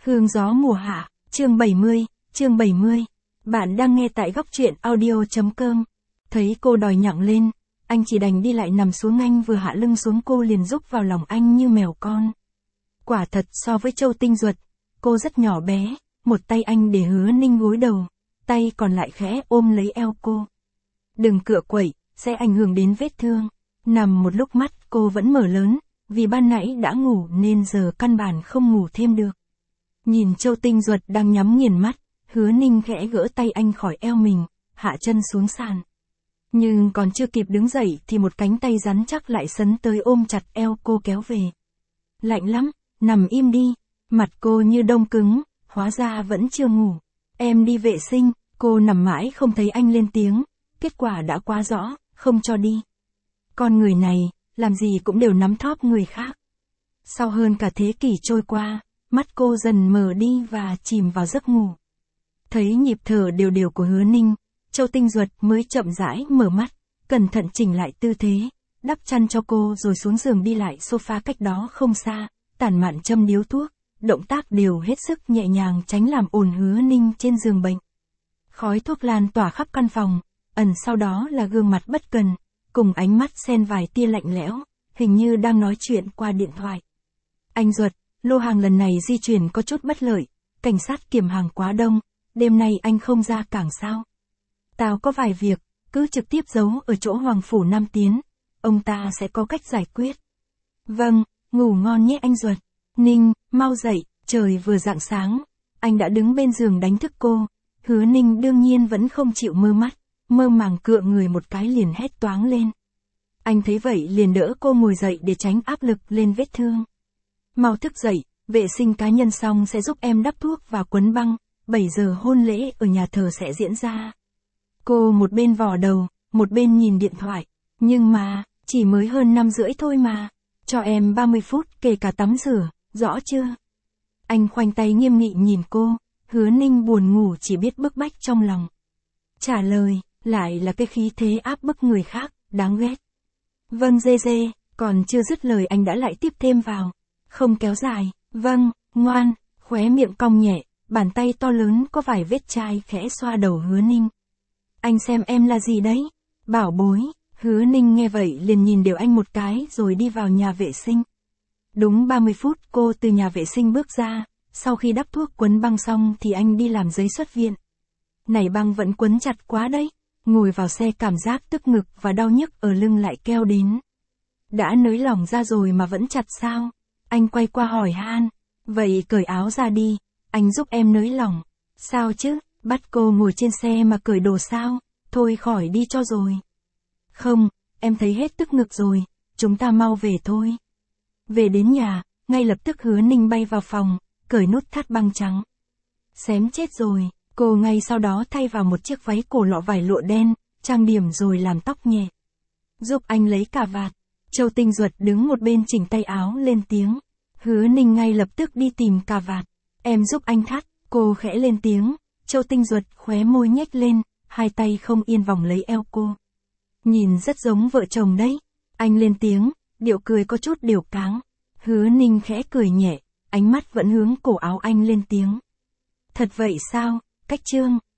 Hương gió mùa hạ, chương 70. Bạn đang nghe tại góc truyện audio.com. Thấy cô đòi nhặng lên, anh chỉ đành đi lại nằm xuống, anh vừa hạ lưng xuống cô liền rúc vào lòng anh như mèo con. Quả thật so với Châu Tinh Duật, cô rất nhỏ bé, một tay anh để Hứa Ninh gối đầu, tay còn lại khẽ ôm lấy eo cô. Đừng cựa quậy, sẽ ảnh hưởng đến vết thương. Nằm một lúc mắt cô vẫn mở lớn, vì ban nãy đã ngủ nên giờ căn bản không ngủ thêm được. Nhìn Châu Tinh Duật đang nhắm nghiền mắt, Hứa Ninh khẽ gỡ tay anh khỏi eo mình, hạ chân xuống sàn. Nhưng còn chưa kịp đứng dậy thì một cánh tay rắn chắc lại sấn tới ôm chặt eo cô kéo về. Lạnh lắm, nằm im đi. Mặt cô như đông cứng, hóa ra vẫn chưa ngủ. Em đi vệ sinh, cô nằm mãi không thấy anh lên tiếng, kết quả đã quá rõ, không cho đi. Con người này, làm gì cũng đều nắm thóp người khác. Sau hơn cả thế kỷ trôi qua, mắt cô dần mờ đi và chìm vào giấc ngủ. Thấy nhịp thở đều đều của Hứa Ninh, Châu Tinh Duật mới chậm rãi mở mắt, cẩn thận chỉnh lại tư thế, đắp chăn cho cô rồi xuống giường đi lại sofa cách đó không xa, tản mạn châm điếu thuốc, động tác đều hết sức nhẹ nhàng tránh làm ồn Hứa Ninh trên giường bệnh. Khói thuốc lan tỏa khắp căn phòng, ẩn sau đó là gương mặt bất cần, cùng ánh mắt xen vài tia lạnh lẽo, hình như đang nói chuyện qua điện thoại. Anh Duật, lô hàng lần này di chuyển có chút bất lợi, cảnh sát kiểm hàng quá đông, đêm nay anh không ra cảng sao? Tao có vài việc, cứ trực tiếp giấu ở chỗ Hoàng Phủ Nam Tiến, ông ta sẽ có cách giải quyết. Vâng, ngủ ngon nhé anh Duật. Ninh, mau dậy, trời vừa rạng sáng, anh đã đứng bên giường đánh thức cô. Hứa Ninh đương nhiên vẫn không chịu mơ mắt, mơ màng cựa người một cái liền hét toáng lên. Anh thấy vậy liền đỡ cô ngồi dậy để tránh áp lực lên vết thương. Mau thức dậy, vệ sinh cá nhân xong sẽ giúp em đắp thuốc và quấn băng, 7 giờ hôn lễ ở nhà thờ sẽ diễn ra. Cô một bên vò đầu, một bên nhìn điện thoại, nhưng mà, chỉ mới hơn 5:30 thôi mà, cho em 30 phút kể cả tắm rửa, rõ chưa? Anh khoanh tay nghiêm nghị nhìn cô, Hứa Ninh buồn ngủ chỉ biết bức bách trong lòng. Trả lời, lại là cái khí thế áp bức người khác, đáng ghét. Vâng dê dê, còn chưa dứt lời anh đã lại tiếp thêm vào. Không kéo dài, vâng, ngoan, khóe miệng cong nhẹ, bàn tay to lớn có vài vết chai khẽ xoa đầu Hứa Ninh. Anh xem em là gì đấy? Bảo bối. Hứa Ninh nghe vậy liền nhìn đều anh một cái rồi đi vào nhà vệ sinh. Đúng 30 phút cô từ nhà vệ sinh bước ra, sau khi đắp thuốc quấn băng xong thì anh đi làm giấy xuất viện. Này băng vẫn quấn chặt quá đấy, ngồi vào xe cảm giác tức ngực và đau nhức ở lưng lại keo đến. Đã nới lỏng ra rồi mà vẫn chặt sao? Anh quay qua hỏi han, vậy cởi áo ra đi, anh giúp em nới lỏng. Sao chứ, bắt cô ngồi trên xe mà cởi đồ sao? Thôi khỏi đi cho rồi. Không, em thấy hết tức ngực rồi, chúng ta mau về thôi. Về đến nhà, ngay lập tức Hứa Ninh bay vào phòng, cởi nút thắt băng trắng. Xém chết rồi, cô ngay sau đó thay vào một chiếc váy cổ lọ vải lụa đen, trang điểm rồi làm tóc nhẹ. Giúp anh lấy cà vạt. Châu Tinh Duật đứng một bên chỉnh tay áo lên tiếng. Hứa Ninh ngay lập tức đi tìm cà vạt. Em giúp anh thắt, cô khẽ lên tiếng. Châu Tinh Duật khóe môi nhếch lên, hai tay không yên vòng lấy eo cô. Nhìn rất giống vợ chồng đấy. Anh lên tiếng, điệu cười có chút điểu cáng. Hứa Ninh khẽ cười nhẹ, ánh mắt vẫn hướng cổ áo anh lên tiếng. Thật vậy sao, cách trương,